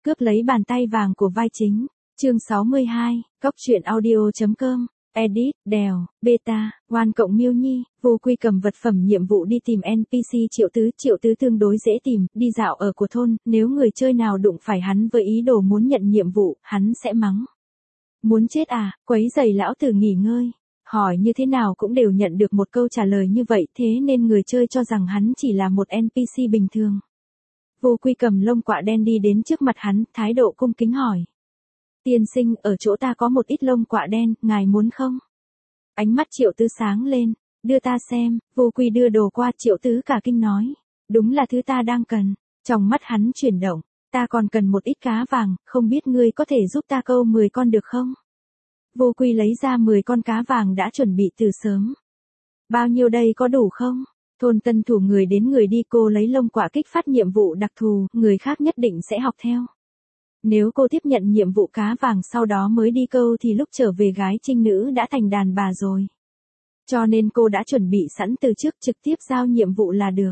cướp lấy bàn tay vàng của vai chính. Chương 62, Cóc truyện audio.com. Edit, Đèo, Beta, Oan cộng Miêu Nhi. Vô Quy cầm vật phẩm nhiệm vụ đi tìm NPC Triệu Tứ tương đối dễ tìm, đi dạo ở của thôn, nếu người chơi nào đụng phải hắn với ý đồ muốn nhận nhiệm vụ, hắn sẽ mắng. Muốn chết à, quấy rầy lão tử nghỉ ngơi. Hỏi như thế nào cũng đều nhận được một câu trả lời như vậy, thế nên người chơi cho rằng hắn chỉ là một NPC bình thường. Vô Quy cầm lông quạ đen đi đến trước mặt hắn, thái độ cung kính hỏi. Tiên sinh, ở chỗ ta có một ít lông quạ đen, ngài muốn không? Ánh mắt Triệu Tứ sáng lên, đưa ta xem. Vô Quy đưa đồ qua, Triệu Tứ cả kinh nói. Đúng là thứ ta đang cần. Trong mắt hắn chuyển động, ta còn cần một ít cá vàng, không biết ngươi có thể giúp ta câu 10 con được không? Vô Quy lấy ra 10 con cá vàng đã chuẩn bị từ sớm. Bao nhiêu đây, có đủ không? Thôn tân thủ người đến người đi, cô lấy lông quạ kích phát nhiệm vụ đặc thù, người khác nhất định sẽ học theo. Nếu cô tiếp nhận nhiệm vụ cá vàng sau đó mới đi câu thì lúc trở về gái trinh nữ đã thành đàn bà rồi. Cho nên cô đã chuẩn bị sẵn từ trước, trực tiếp giao nhiệm vụ là được.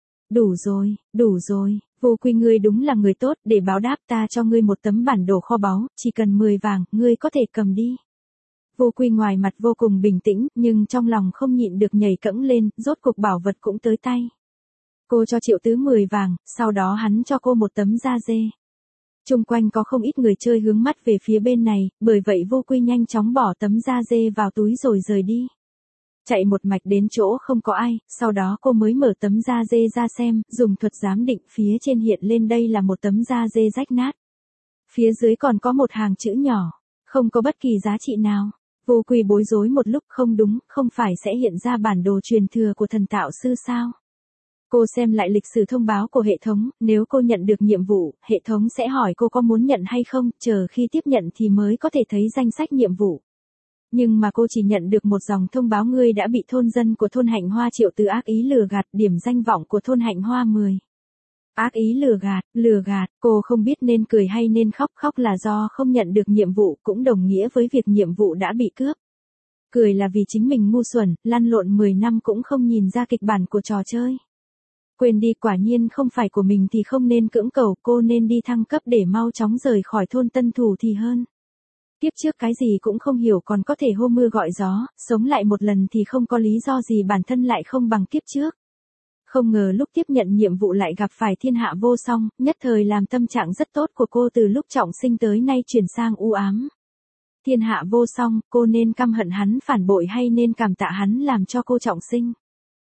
Đủ rồi, Vô Quy ngươi đúng là người tốt, để báo đáp ta cho ngươi một tấm bản đồ kho báu, chỉ cần 10 vàng, ngươi có thể cầm đi. Vô Quy ngoài mặt vô cùng bình tĩnh, nhưng trong lòng không nhịn được nhảy cẫng lên, rốt cuộc bảo vật cũng tới tay. Cô cho Triệu Tứ 10 vàng, sau đó hắn cho cô một tấm da dê. Chung quanh có không ít người chơi hướng mắt về phía bên này, bởi vậy Vô Quy nhanh chóng bỏ tấm da dê vào túi rồi rời đi. Chạy một mạch đến chỗ không có ai, sau đó cô mới mở tấm da dê ra xem, dùng thuật giám định phía trên hiện lên đây là một tấm da dê rách nát. Phía dưới còn có một hàng chữ nhỏ, không có bất kỳ giá trị nào. Vô Quy bối rối một lúc, không đúng, không phải sẽ hiện ra bản đồ truyền thừa của thần tạo sư sao? Cô xem lại lịch sử thông báo của hệ thống, nếu cô nhận được nhiệm vụ, hệ thống sẽ hỏi cô có muốn nhận hay không, chờ khi tiếp nhận thì mới có thể thấy danh sách nhiệm vụ. Nhưng mà cô chỉ nhận được một dòng thông báo ngươi đã bị thôn dân của thôn Hạnh Hoa Triệu Tứ ác ý lừa gạt, điểm danh vọng của thôn Hạnh Hoa 10. Ác ý lừa gạt, cô không biết nên cười hay nên khóc, khóc là do không nhận được nhiệm vụ, cũng đồng nghĩa với việc nhiệm vụ đã bị cướp. Cười là vì chính mình ngu xuẩn, lăn lộn 10 năm cũng không nhìn ra kịch bản của trò chơi. Quên đi, quả nhiên không phải của mình thì không nên cưỡng cầu, cô nên đi thăng cấp để mau chóng rời khỏi thôn tân thủ thì hơn. Kiếp trước cái gì cũng không hiểu còn có thể hô mưa gọi gió, sống lại một lần thì không có lý do gì bản thân lại không bằng kiếp trước. Không ngờ lúc tiếp nhận nhiệm vụ lại gặp phải thiên hạ vô song, nhất thời làm tâm trạng rất tốt của cô từ lúc trọng sinh tới nay chuyển sang u ám. Thiên hạ vô song, cô nên căm hận hắn phản bội hay nên cảm tạ hắn làm cho cô trọng sinh?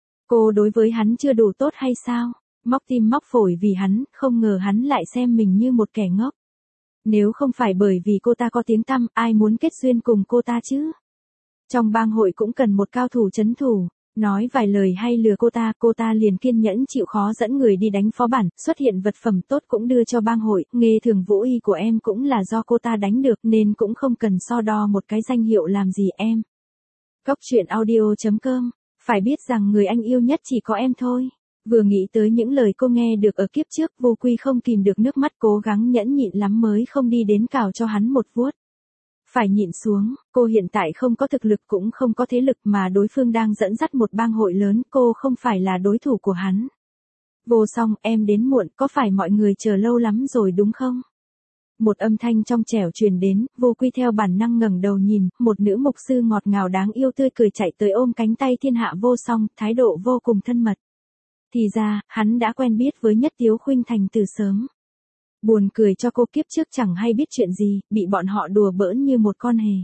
Cô đối với hắn chưa đủ tốt hay sao? Móc tim móc phổi vì hắn, không ngờ hắn lại xem mình như một kẻ ngốc. Nếu không phải bởi vì cô ta có tiếng tăm, ai muốn kết duyên cùng cô ta chứ? Trong bang hội cũng cần một cao thủ trấn thủ. Nói vài lời hay lừa cô ta liền kiên nhẫn chịu khó dẫn người đi đánh phó bản, xuất hiện vật phẩm tốt cũng đưa cho bang hội, nghề thường vũ y của em cũng là do cô ta đánh được nên cũng không cần so đo một cái danh hiệu làm gì em. Cóc truyện audio.com, phải biết rằng người anh yêu nhất chỉ có em thôi. Vừa nghĩ tới những lời cô nghe được ở kiếp trước, Vô Quy không kìm được nước mắt, cố gắng nhẫn nhịn lắm mới không đi đến cào cho hắn một vuốt. Phải nhịn xuống, cô hiện tại không có thực lực cũng không có thế lực mà đối phương đang dẫn dắt một bang hội lớn, cô không phải là đối thủ của hắn. Vô Song, em đến muộn, có phải mọi người chờ lâu lắm rồi đúng không? Một âm thanh trong trẻo truyền đến, Vô Quy theo bản năng ngẩng đầu nhìn, một nữ mục sư ngọt ngào đáng yêu tươi cười chạy tới ôm cánh tay thiên hạ Vô Song, thái độ vô cùng thân mật. Thì ra, hắn đã quen biết với Nhất Tiếu Khuynh Thành từ sớm. Buồn cười cho cô, kiếp trước chẳng hay biết chuyện gì, bị bọn họ đùa bỡn như một con hề.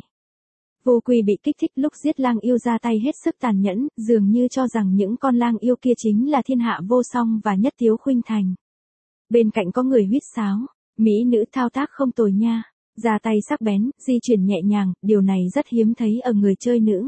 Vô Quy bị kích thích lúc giết lang yêu ra tay hết sức tàn nhẫn, dường như cho rằng những con lang yêu kia chính là thiên hạ Vô Song và Nhất Tiếu Khuynh Thành. Bên cạnh có người huýt sáo, mỹ nữ thao tác không tồi nha, ra tay sắc bén, di chuyển nhẹ nhàng, điều này rất hiếm thấy ở người chơi nữ.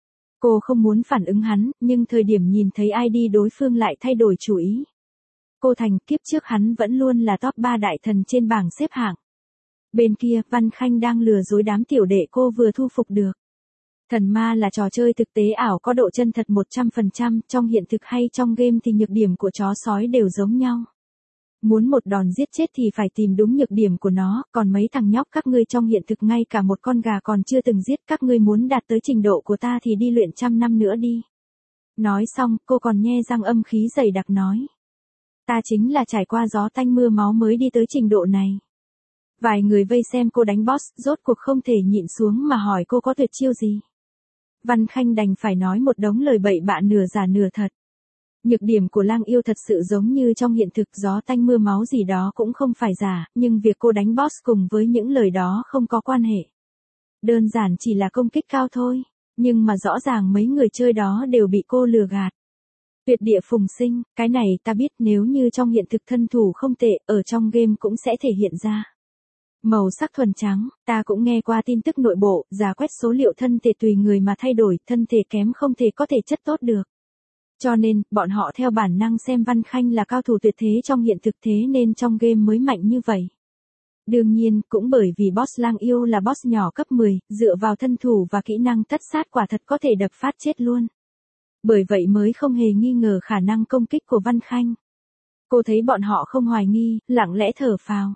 Cô không muốn phản ứng hắn, nhưng thời điểm nhìn thấy ID đối phương lại thay đổi chủ ý. Cô Thành, kiếp trước hắn vẫn luôn là top 3 đại thần trên bảng xếp hạng. Bên kia, Văn Khanh đang lừa dối đám tiểu đệ cô vừa thu phục được. Thần ma là trò chơi thực tế ảo có độ chân thật 100%, trong hiện thực hay trong game thì nhược điểm của chó sói đều giống nhau. Muốn một đòn giết chết thì phải tìm đúng nhược điểm của nó, còn mấy thằng nhóc các ngươi trong hiện thực ngay cả một con gà còn chưa từng giết, các ngươi muốn đạt tới trình độ của ta thì đi luyện 100 năm nữa đi. Nói xong, cô còn nhe răng âm khí dày đặc nói. Ta chính là trải qua gió tanh mưa máu mới đi tới trình độ này. Vài người vây xem cô đánh boss, rốt cuộc không thể nhịn xuống mà hỏi cô có tuyệt chiêu gì. Văn Khanh đành phải nói một đống lời bậy bạ nửa giả nửa thật. Nhược điểm của Lang Yêu thật sự giống như trong hiện thực, gió tanh mưa máu gì đó cũng không phải giả, nhưng việc cô đánh boss cùng với những lời đó không có quan hệ. Đơn giản chỉ là công kích cao thôi, nhưng mà rõ ràng mấy người chơi đó đều bị cô lừa gạt. Tuyệt địa phùng sinh, cái này ta biết, nếu như trong hiện thực thân thủ không tệ, ở trong game cũng sẽ thể hiện ra. Màu sắc thuần trắng, ta cũng nghe qua tin tức nội bộ, giả quét số liệu thân thể tùy người mà thay đổi, thân thể kém không thể có thể chất tốt được. Cho nên, bọn họ theo bản năng xem Văn Khanh là cao thủ tuyệt thế trong hiện thực, thế nên trong game mới mạnh như vậy. Đương nhiên, cũng bởi vì boss Lang Yêu là boss nhỏ cấp 10, dựa vào thân thủ và kỹ năng tất sát quả thật có thể đập phát chết luôn. Bởi vậy mới không hề nghi ngờ khả năng công kích của Văn Khanh. Cô thấy bọn họ không hoài nghi, lặng lẽ thở phào.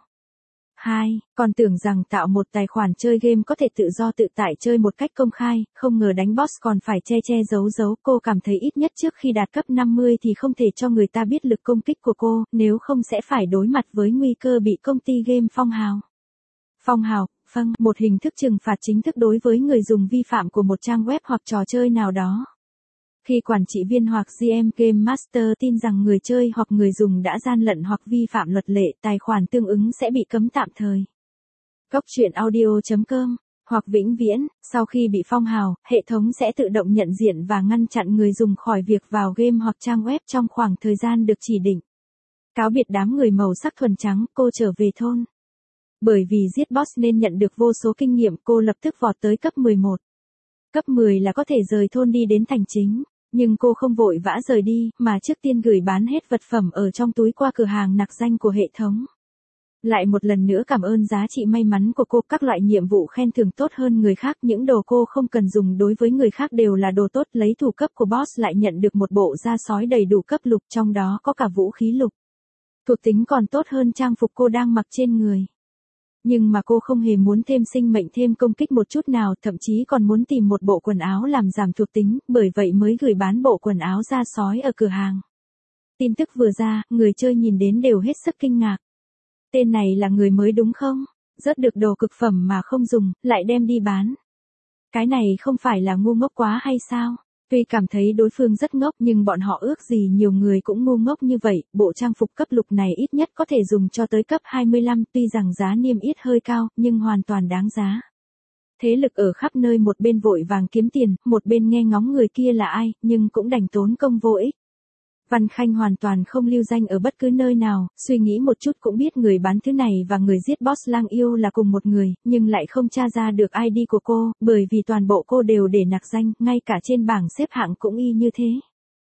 2. Còn tưởng rằng tạo một tài khoản chơi game có thể tự do tự tại chơi một cách công khai, không ngờ đánh boss còn phải che che giấu giấu. Cô cảm thấy ít nhất trước khi đạt cấp 50 thì không thể cho người ta biết lực công kích của cô, nếu không sẽ phải đối mặt với nguy cơ bị công ty game phong hào. Phong hào, một hình thức trừng phạt chính thức đối với người dùng vi phạm của một trang web hoặc trò chơi nào đó. Khi quản trị viên hoặc GM Game Master tin rằng người chơi hoặc người dùng đã gian lận hoặc vi phạm luật lệ, tài khoản tương ứng sẽ bị cấm tạm thời. Cốc truyện audio.com, hoặc vĩnh viễn, sau khi bị phong hào, hệ thống sẽ tự động nhận diện và ngăn chặn người dùng khỏi việc vào game hoặc trang web trong khoảng thời gian được chỉ định. Cáo biệt đám người màu sắc thuần trắng, cô trở về thôn. Bởi vì giết boss nên nhận được vô số kinh nghiệm, cô lập tức vọt tới cấp 11. Cấp 10 là có thể rời thôn đi đến thành chính, nhưng cô không vội vã rời đi, mà trước tiên gửi bán hết vật phẩm ở trong túi qua cửa hàng nặc danh của hệ thống. Lại một lần nữa cảm ơn giá trị may mắn của cô, các loại nhiệm vụ khen thưởng tốt hơn người khác, những đồ cô không cần dùng đối với người khác đều là đồ tốt, lấy thủ cấp của boss lại nhận được một bộ da sói đầy đủ cấp lục, trong đó có cả vũ khí lục. Thuộc tính còn tốt hơn trang phục cô đang mặc trên người. Nhưng mà cô không hề muốn thêm sinh mệnh thêm công kích một chút nào, thậm chí còn muốn tìm một bộ quần áo làm giảm thuộc tính, bởi vậy mới gửi bán bộ quần áo da sói ở cửa hàng. Tin tức vừa ra, người chơi nhìn đến đều hết sức kinh ngạc. Tên này là người mới đúng không? Rớt được đồ cực phẩm mà không dùng, lại đem đi bán. Cái này không phải là ngu ngốc quá hay sao? Tuy cảm thấy đối phương rất ngốc nhưng bọn họ ước gì nhiều người cũng ngu ngốc như vậy, bộ trang phục cấp lục này ít nhất có thể dùng cho tới cấp 25, tuy rằng giá niêm yết hơi cao, nhưng hoàn toàn đáng giá. Thế lực ở khắp nơi, một bên vội vàng kiếm tiền, một bên nghe ngóng người kia là ai, nhưng cũng đành tốn công vô ích. Văn Khanh hoàn toàn không lưu danh ở bất cứ nơi nào, suy nghĩ một chút cũng biết người bán thứ này và người giết boss Lang Yêu là cùng một người, nhưng lại không tra ra được ID của cô, bởi vì toàn bộ cô đều để nặc danh, ngay cả trên bảng xếp hạng cũng y như thế.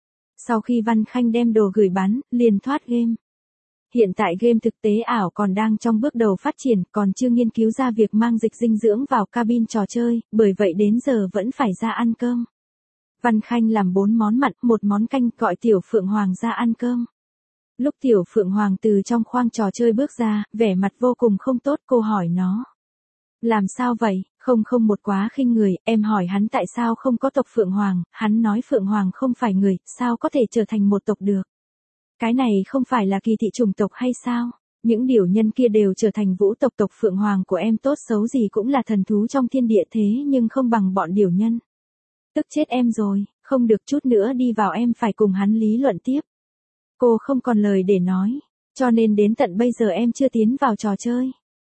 Sau khi Văn Khanh đem đồ gửi bán, liền thoát game. Hiện tại game thực tế ảo còn đang trong bước đầu phát triển, còn chưa nghiên cứu ra việc mang dịch dinh dưỡng vào cabin trò chơi, bởi vậy đến giờ vẫn phải ra ăn cơm. Văn Khanh làm 4 món mặn, 1 món canh, gọi Tiểu Phượng Hoàng ra ăn cơm. Lúc Tiểu Phượng Hoàng từ trong khoang trò chơi bước ra, vẻ mặt vô cùng không tốt, cô hỏi nó. Làm sao vậy? Không một quá khinh người, em hỏi hắn tại sao không có tộc Phượng Hoàng, hắn nói Phượng Hoàng không phải người, sao có thể trở thành một tộc được? Cái này không phải là kỳ thị chủng tộc hay sao? Những điều nhân kia đều trở thành vũ tộc, tộc Phượng Hoàng của em tốt xấu gì cũng là thần thú trong thiên địa thế nhưng không bằng bọn điều nhân. Tức chết em rồi, không được, chút nữa đi vào em phải cùng hắn lý luận tiếp. Cô không còn lời để nói, cho nên đến tận bây giờ em chưa tiến vào trò chơi.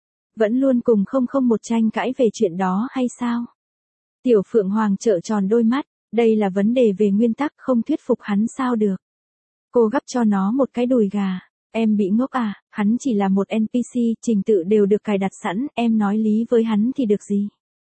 Vẫn luôn cùng 001 tranh cãi về chuyện đó hay sao? Tiểu Phượng Hoàng trợn tròn đôi mắt, đây là vấn đề về nguyên tắc, không thuyết phục hắn sao được. Cô gắp cho nó một cái đùi gà. Em bị ngốc à, hắn chỉ là một NPC, trình tự đều được cài đặt sẵn, em nói lý với hắn thì được gì?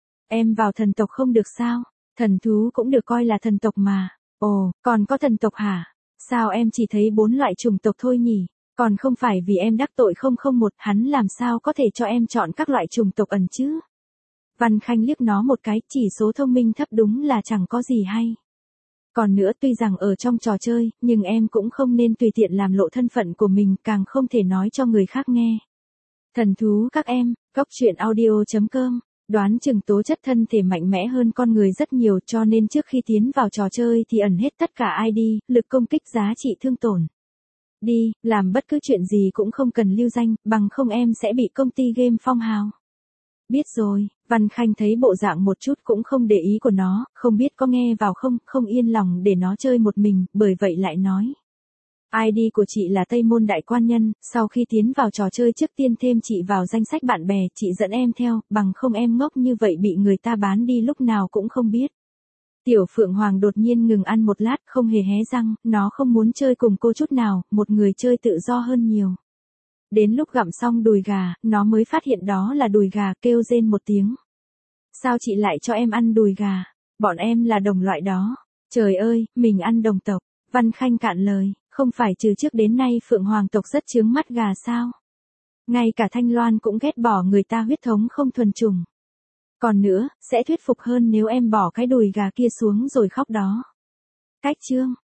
Em vào thần tộc không được sao? Thần thú cũng được coi là thần tộc mà. Ồ, còn có thần tộc hả? Sao em chỉ thấy 4 loại chủng tộc thôi nhỉ? Còn không phải vì em đắc tội 001, hắn làm sao có thể cho em chọn các loại chủng tộc ẩn chứ? Văn Khanh liếc nó một cái, chỉ số thông minh thấp đúng là chẳng có gì hay. Còn nữa, tuy rằng ở trong trò chơi, nhưng em cũng không nên tùy tiện làm lộ thân phận của mình, càng không thể nói cho người khác nghe. Thần thú các em, cốc truyện audio.com, đoán chừng tố chất thân thể mạnh mẽ hơn con người rất nhiều, cho nên trước khi tiến vào trò chơi thì ẩn hết tất cả ID, lực công kích, giá trị thương tổn. Đi, làm bất cứ chuyện gì cũng không cần lưu danh, bằng không em sẽ bị công ty game phong hào. Biết rồi, Văn Khanh thấy bộ dạng một chút cũng không để ý của nó, không biết có nghe vào không, không yên lòng để nó chơi một mình, bởi vậy lại nói. ID của chị là Tây Môn Đại Quan Nhân, sau khi tiến vào trò chơi trước tiên thêm chị vào danh sách bạn bè, chị dẫn em theo, bằng không em ngốc như vậy bị người ta bán đi lúc nào cũng không biết. Tiểu Phượng Hoàng đột nhiên ngừng ăn một lát, không hề hé răng, nó không muốn chơi cùng cô chút nào, một người chơi tự do hơn nhiều. Đến lúc gặm xong đùi gà, nó mới phát hiện đó là đùi gà, kêu rên một tiếng. Sao chị lại cho em ăn đùi gà? Bọn em là đồng loại đó. Trời ơi, mình ăn đồng tộc. Văn Khanh cạn lời, không phải từ trước đến nay Phượng Hoàng tộc rất chướng mắt gà sao? Ngay cả Thanh Loan cũng ghét bỏ người ta huyết thống không thuần chủng. Còn nữa, sẽ thuyết phục hơn nếu em bỏ cái đùi gà kia xuống rồi khóc đó. Cách chương